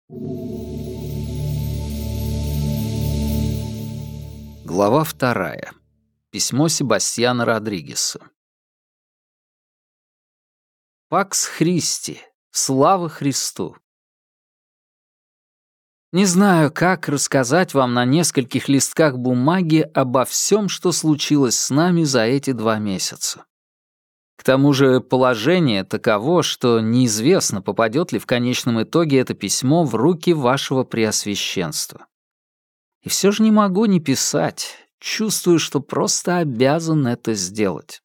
Глава 2. Письмо Себастьяна Родригеса. Пакс Христи. Слава Христу. Не знаю, как рассказать вам на нескольких листках бумаги обо всем, что случилось с нами за эти 2 месяца. К тому же положение таково, что неизвестно, попадет ли в конечном итоге это письмо в руки вашего преосвященства. И все же не могу не писать, чувствую, что просто обязан это сделать.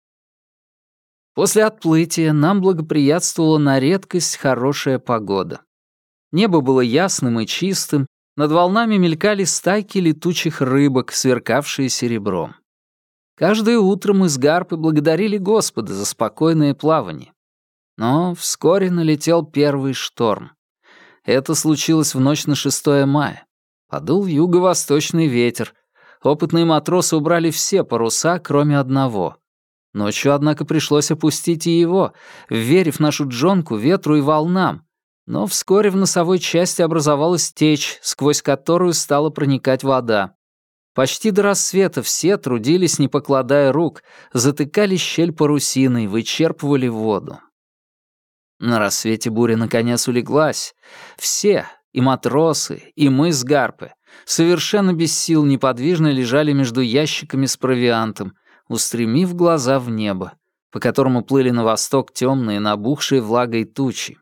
После отплытия нам благоприятствовала на редкость хорошая погода. Небо было ясным и чистым, над волнами мелькали стайки летучих рыбок, сверкавшие серебром. Каждое утро мы с Гарпой благодарили Господа за спокойное плавание. Но вскоре налетел первый шторм. Это случилось в ночь на 6 мая. Подул юго-восточный ветер. Опытные матросы убрали все паруса, кроме одного. Ночью, однако, пришлось опустить и его, вверив нашу джонку ветру и волнам. Но вскоре в носовой части образовалась течь, сквозь которую стала проникать вода. Почти до рассвета все трудились, не покладая рук, затыкали щель парусиной, вычерпывали воду. На рассвете буря наконец улеглась. Все, и матросы, и мы с Гарпой, совершенно без сил неподвижно лежали между ящиками с провиантом, устремив глаза в небо, по которому плыли на восток темные, набухшие влагой тучи.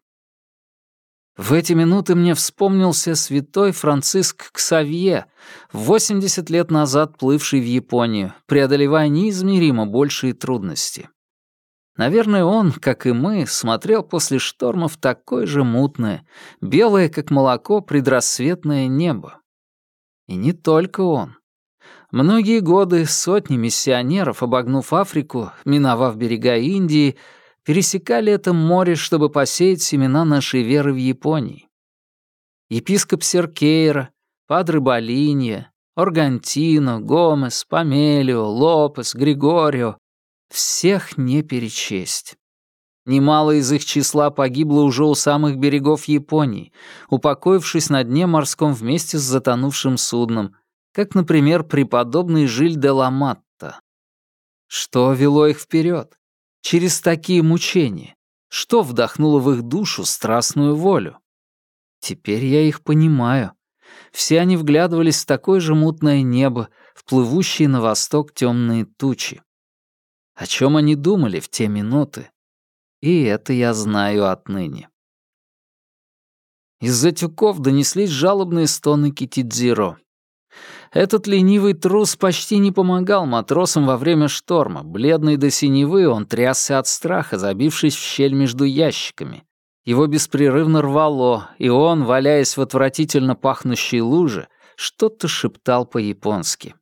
В эти минуты мне вспомнился святой Франциск Ксавье, 80 лет назад плывший в Японию, преодолевая неизмеримо большие трудности. Наверное, он, как и мы, смотрел после шторма в такое же мутное, белое, как молоко, предрассветное небо. И не только он. Многие годы сотни миссионеров, обогнув Африку, миновав берега Индии, пересекали это море, чтобы посеять семена нашей веры в Японии. Епископ Серкейра, падре Болинья, Органтино, Гомес, Помелио, Лопес, Григорио — всех не перечесть. Немало из их числа погибло уже у самых берегов Японии, упокоившись на дне морском вместе с затонувшим судном, как, например, преподобный Жиль де ла Матта. Что вело их вперед? Через такие мучения? Что вдохнуло в их душу страстную волю? Теперь я их понимаю. Все они вглядывались в такое же мутное небо, в плывущие на восток темные тучи. О чем они думали в те минуты? И это я знаю отныне. Из-за тюков донеслись жалобные стоны Китидзиро. Этот ленивый трус почти не помогал матросам во время шторма. Бледный до синевы, он трясся от страха, забившись в щель между ящиками. Его беспрерывно рвало, и он, валяясь в отвратительно пахнущей луже, что-то шептал по-японски.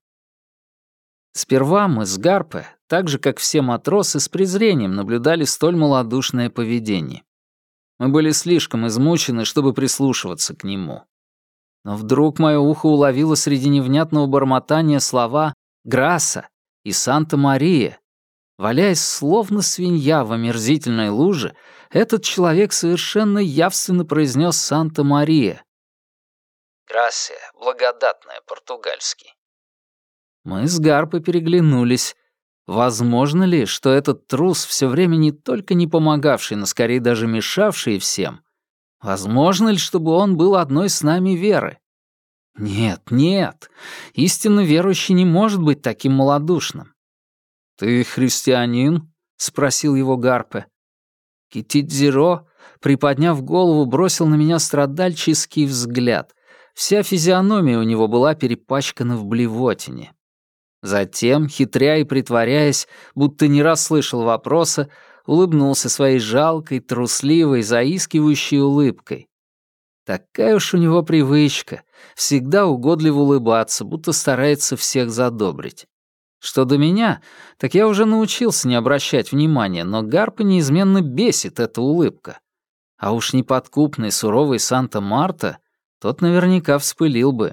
Сперва мы с Гарпой, так же, как все матросы, с презрением наблюдали столь малодушное поведение. Мы были слишком измучены, чтобы прислушиваться к нему. Но вдруг мое ухо уловило среди невнятного бормотания слова «Граса» и «Санта-Мария». Валяясь словно свинья в омерзительной луже, этот человек совершенно явственно произнес «Санта-Мария». «Грасия», благодатная, португальский. Мы с Гарпой переглянулись. Возможно ли, что этот трус, все время не только не помогавший, но скорее даже мешавший всем, возможно ли, чтобы он был одной с нами веры? Нет, нет, истинно верующий не может быть таким малодушным. «Ты христианин?» — спросил его Гарпе. Китидзиро, приподняв голову, бросил на меня страдальческий взгляд. Вся физиономия у него была перепачкана в блевотине. Затем, хитря и притворяясь, будто не расслышал вопроса, улыбнулся своей жалкой, трусливой, заискивающей улыбкой. Такая уж у него привычка, всегда угодливо улыбаться, будто старается всех задобрить. Что до меня, так я уже научился не обращать внимания, но Гарпа неизменно бесит эта улыбка. А уж неподкупный суровый Санта-Марта, тот наверняка вспылил бы.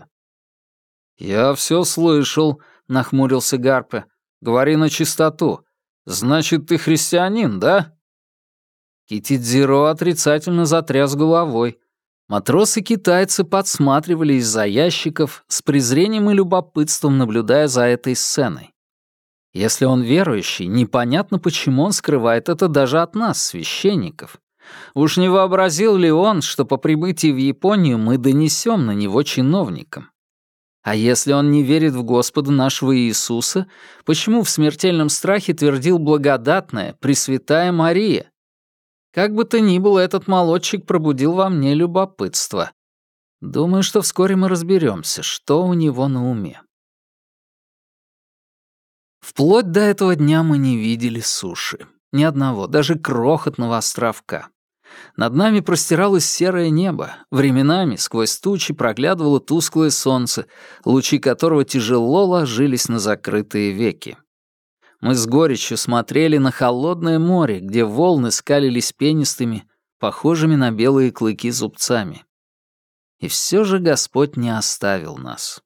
«Я все слышал», — нахмурился Гарпе. «Говори на чистоту. Значит, ты христианин, да?» Китидзиро отрицательно затряс головой. Матросы-китайцы подсматривали из-за ящиков, с презрением и любопытством наблюдая за этой сценой. Если он верующий, непонятно, почему он скрывает это даже от нас, священников. Уж не вообразил ли он, что по прибытии в Японию мы донесем на него чиновникам? А если он не верит в Господа нашего Иисуса, почему в смертельном страхе твердил благодатная, Пресвятая Мария? Как бы то ни было, этот молодчик пробудил во мне любопытство. Думаю, что вскоре мы разберемся, что у него на уме. Вплоть до этого дня мы не видели суши. Ни одного, даже крохотного островка. Над нами простиралось серое небо. Временами сквозь тучи проглядывало тусклое солнце, лучи которого тяжело ложились на закрытые веки. Мы с горечью смотрели на холодное море, где волны скалились пенистыми, похожими на белые клыки зубцами. И все же Господь не оставил нас.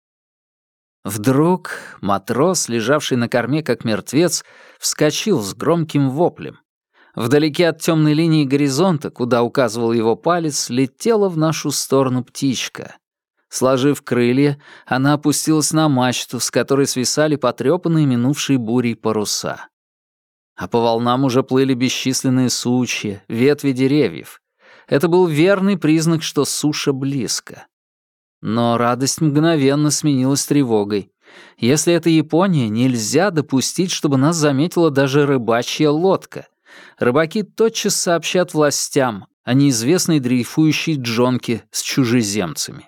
Вдруг матрос, лежавший на корме как мертвец, вскочил с громким воплем. Вдалеке от темной линии горизонта, куда указывал его палец, летела в нашу сторону птичка. Сложив крылья, она опустилась на мачту, с которой свисали потрепанные минувшей бурей паруса. А по волнам уже плыли бесчисленные сучья, ветви деревьев. Это был верный признак, что суша близко. Но радость мгновенно сменилась тревогой. Если это Япония, нельзя допустить, чтобы нас заметила даже рыбачья лодка. Рыбаки тотчас сообщат властям о неизвестной дрейфующей джонке с чужеземцами.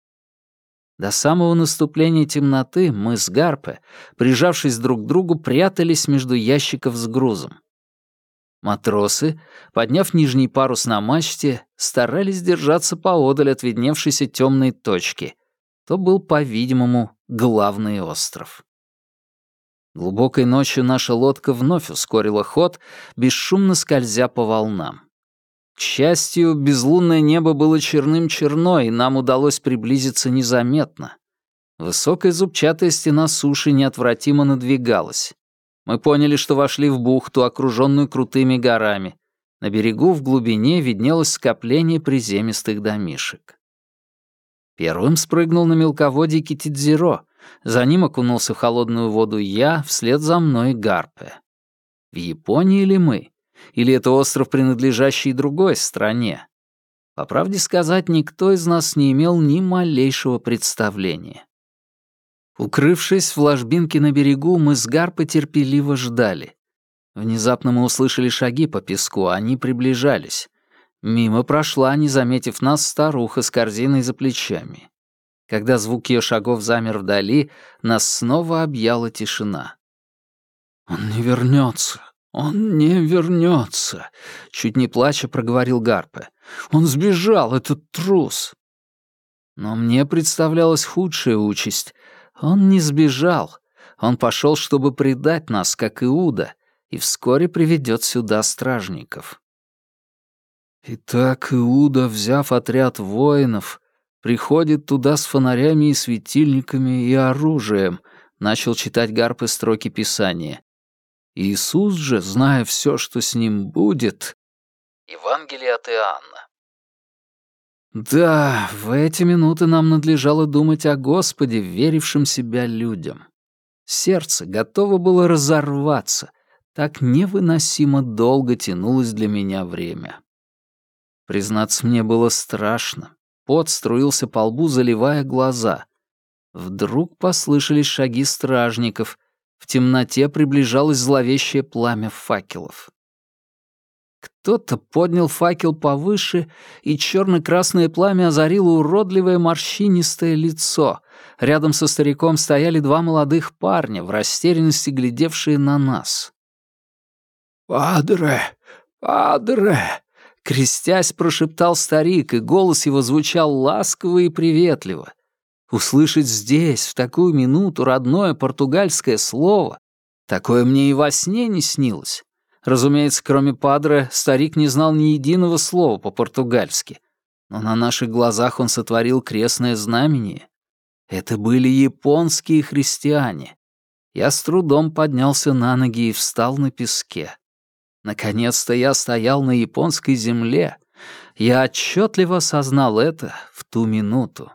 До самого наступления темноты мы с Гарпе, прижавшись друг к другу, прятались между ящиков с грузом. Матросы, подняв нижний парус на мачте, старались держаться поодаль от видневшейся темной точки. То был, по-видимому, главный остров. Глубокой ночью наша лодка вновь ускорила ход, бесшумно скользя по волнам. К счастью, безлунное небо было черным-черно, и нам удалось приблизиться незаметно. Высокая зубчатая стена суши неотвратимо надвигалась. Мы поняли, что вошли в бухту, окруженную крутыми горами. На берегу в глубине виднелось скопление приземистых домишек. Первым спрыгнул на мелководье Китидзиро. За ним окунулся в холодную воду я, вслед за мной Гарпе. В Японии ли мы? Или это остров, принадлежащий другой стране? По правде сказать, никто из нас не имел ни малейшего представления. Укрывшись в ложбинке на берегу, мы с Гарпой терпеливо ждали. Внезапно мы услышали шаги по песку, они приближались. Мимо прошла, не заметив нас, старуха с корзиной за плечами. Когда звук ее шагов замер вдали, нас снова объяла тишина. «Он не вернется. «Он не вернется», — чуть не плача проговорил Гарпе. «Он сбежал, этот трус». Но мне представлялась худшая участь. Он не сбежал. Он пошел, чтобы предать нас, как Иуда, и вскоре приведет сюда стражников. Итак, Иуда, взяв отряд воинов, приходит туда с фонарями и светильниками и оружием, начал читать Гарпе строки Писания. Иисус же, зная все, что с ним будет... Евангелие от Иоанна. Да, в эти минуты нам надлежало думать о Господе, верившем себя людям. Сердце готово было разорваться. Так невыносимо долго тянулось для меня время. Признаться, мне было страшно. Пот струился по лбу, заливая глаза. Вдруг послышались шаги стражников. В темноте приближалось зловещее пламя факелов. Кто-то поднял факел повыше, и черно-красное пламя озарило уродливое морщинистое лицо. Рядом со стариком стояли два молодых парня, в растерянности глядевшие на нас. «Падре! Падре!» — крестясь, прошептал старик, и голос его звучал ласково и приветливо. Услышать здесь, в такую минуту, родное португальское слово, такое мне и во сне не снилось. Разумеется, кроме падре, старик не знал ни единого слова по-португальски, но на наших глазах он сотворил крестное знамение. Это были японские христиане. Я с трудом поднялся на ноги и встал на песке. Наконец-то я стоял на японской земле, Я отчетливо осознал это в ту минуту.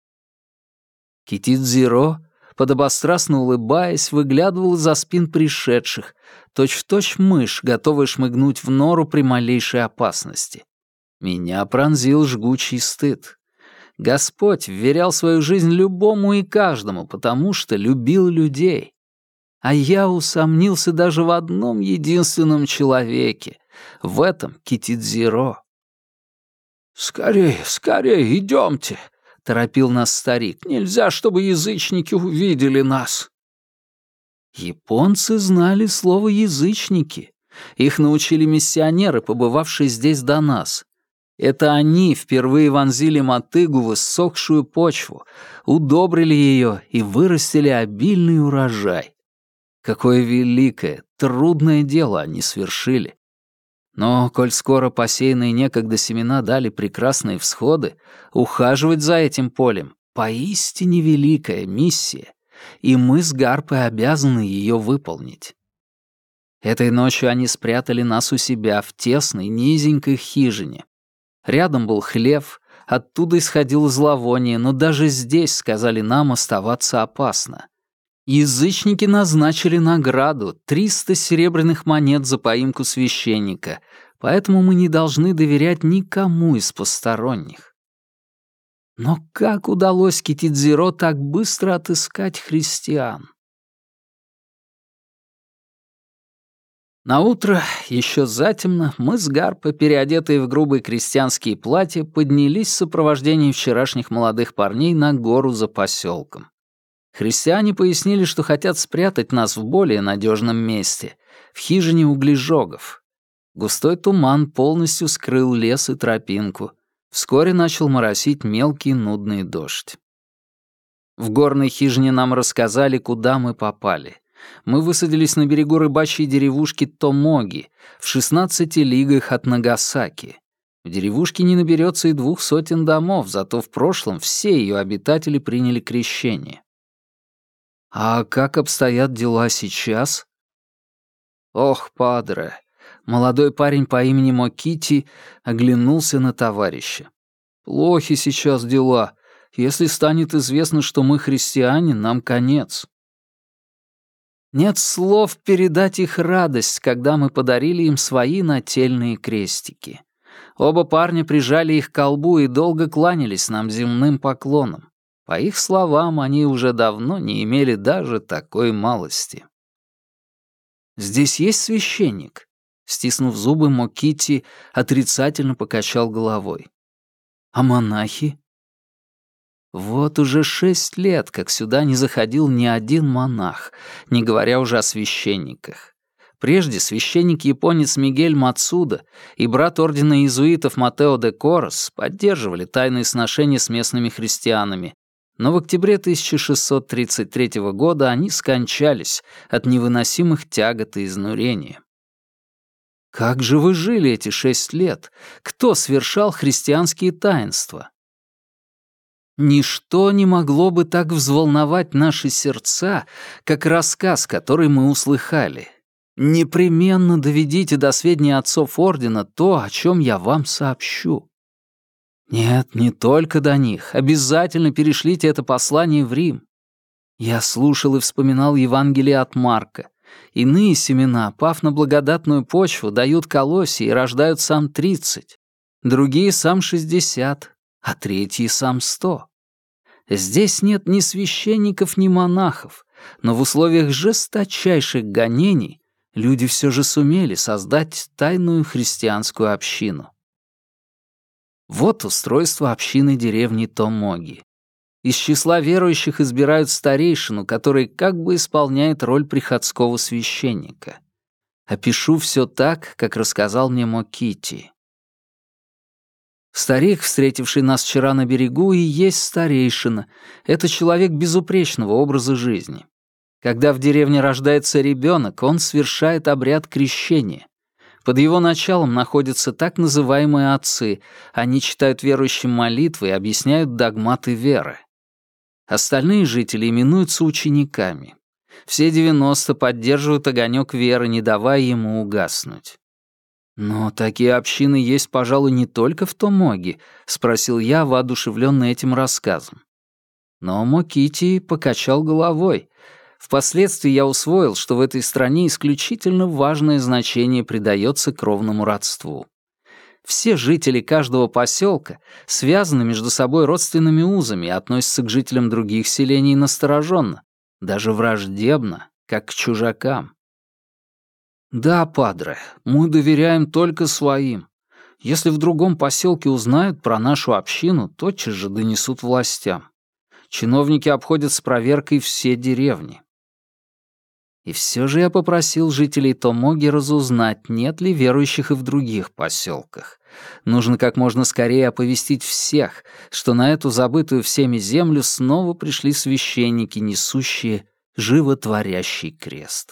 Китидзиро, подобострастно улыбаясь, выглядывал из-за спин пришедших, точь-в-точь мышь, готовая шмыгнуть в нору при малейшей опасности. Меня пронзил жгучий стыд. Господь вверял свою жизнь любому и каждому, потому что любил людей. А я усомнился даже в одном единственном человеке, в этом Китидзиро. «Скорее, скорее, идемте!» — торопил нас старик. «Нельзя, чтобы язычники увидели нас!» Японцы знали слово «язычники». Их научили миссионеры, побывавшие здесь до нас. Это они впервые вонзили мотыгу в иссохшую почву, удобрили ее и вырастили обильный урожай. Какое великое, трудное дело они свершили. Но, коль скоро посеянные некогда семена дали прекрасные всходы, ухаживать за этим полем — поистине великая миссия, и мы с Гарпой обязаны ее выполнить. Этой ночью они спрятали нас у себя в тесной, низенькой хижине. Рядом был хлев, оттуда исходило зловоние, но даже здесь, сказали нам, оставаться опасно. Язычники назначили награду — 300 серебряных монет за поимку священника, поэтому мы не должны доверять никому из посторонних. Но как удалось Китидзиро так быстро отыскать христиан? Наутро, еще затемно, мы с Гарпой, переодетые в грубые крестьянские платья, поднялись в сопровождении вчерашних молодых парней на гору за поселком. Христиане пояснили, что хотят спрятать нас в более надежном месте, в хижине углежогов. Густой туман полностью скрыл лес и тропинку. Вскоре начал моросить мелкий нудный дождь. В горной хижине нам рассказали, куда мы попали. Мы высадились на берегу рыбачьей деревушки Томоги, в 16 лигах от Нагасаки. В деревушке не наберется и 200 домов, зато в прошлом все ее обитатели приняли крещение. А как обстоят дела сейчас? Ох, падре, молодой парень по имени Мокити оглянулся на товарища. Плохи сейчас дела. Если станет известно, что мы христиане, нам конец. Нет слов передать их радость, когда мы подарили им свои нательные крестики. Оба парня прижали их к колбу и долго кланялись нам земным поклоном. По их словам, они уже давно не имели даже такой малости. «Здесь есть священник?» Стиснув зубы, Мокити отрицательно покачал головой. «А монахи?» Вот уже 6 лет, как сюда не заходил ни один монах, не говоря уже о священниках. Прежде священник-японец Мигель Мацуда и брат ордена иезуитов Матео де Корос поддерживали тайные сношения с местными христианами, но в октябре 1633 года они скончались от невыносимых тягот и изнурения. Как же вы жили эти 6 лет? Кто совершал христианские таинства? Ничто не могло бы так взволновать наши сердца, как рассказ, который мы услыхали. Непременно доведите до сведения отцов ордена то, о чем я вам сообщу. Нет, не только до них. Обязательно перешлите это послание в Рим. Я слушал и вспоминал Евангелие от Марка. Иные семена, пав на благодатную почву, дают колосья и рождают сам 30, другие сам 60, а третьи сам 100. Здесь нет ни священников, ни монахов, но в условиях жесточайших гонений люди все же сумели создать тайную христианскую общину. Вот устройство общины деревни Томоги. Из числа верующих избирают старейшину, который как бы исполняет роль приходского священника. Опишу все так, как рассказал мне Мокити. Старик, встретивший нас вчера на берегу, и есть старейшина. Это человек безупречного образа жизни. Когда в деревне рождается ребенок, он совершает обряд крещения. Под его началом находятся так называемые отцы. Они читают верующим молитвы и объясняют догматы веры. Остальные жители именуются учениками. Все 90 поддерживают огонек веры, не давая ему угаснуть. «Но такие общины есть, пожалуй, не только в Томоги», — спросил я, воодушевленный этим рассказом. Но Мокити покачал головой. Впоследствии я усвоил, что в этой стране исключительно важное значение придается кровному родству. Все жители каждого поселка связаны между собой родственными узами и относятся к жителям других селений настороженно, даже враждебно, как к чужакам. «Да, падре, мы доверяем только своим. Если в другом поселке узнают про нашу общину, тотчас же донесут властям. Чиновники обходят с проверкой все деревни». И все же я попросил жителей Томоги разузнать, нет ли верующих и в других поселках. Нужно как можно скорее оповестить всех, что на эту забытую всеми землю снова пришли священники, несущие животворящий крест.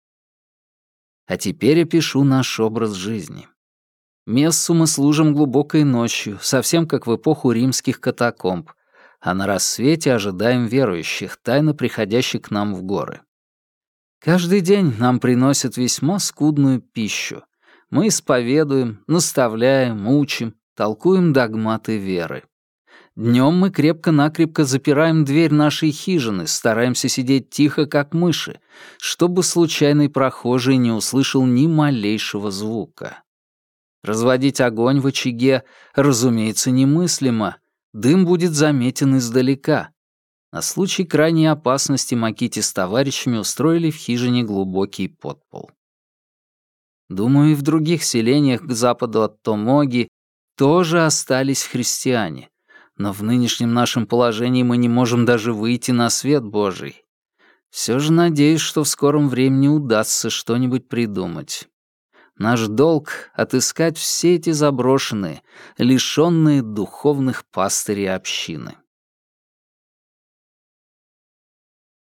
А теперь опишу наш образ жизни. Мессу мы служим глубокой ночью, совсем как в эпоху римских катакомб, а на рассвете ожидаем верующих, тайно приходящих к нам в горы. Каждый день нам приносят весьма скудную пищу. Мы исповедуем, наставляем, учим, толкуем догматы веры. Днем мы крепко-накрепко запираем дверь нашей хижины, стараемся сидеть тихо, как мыши, чтобы случайный прохожий не услышал ни малейшего звука. Разводить огонь в очаге, разумеется, немыслимо. Дым будет заметен издалека. На случай крайней опасности Мокити с товарищами устроили в хижине глубокий подпол. Думаю, и в других селениях к западу от Томоги тоже остались христиане, но в нынешнем нашем положении мы не можем даже выйти на свет Божий. Все же надеюсь, что в скором времени удастся что-нибудь придумать. Наш долг — отыскать все эти заброшенные, лишённые духовных пастырей общины.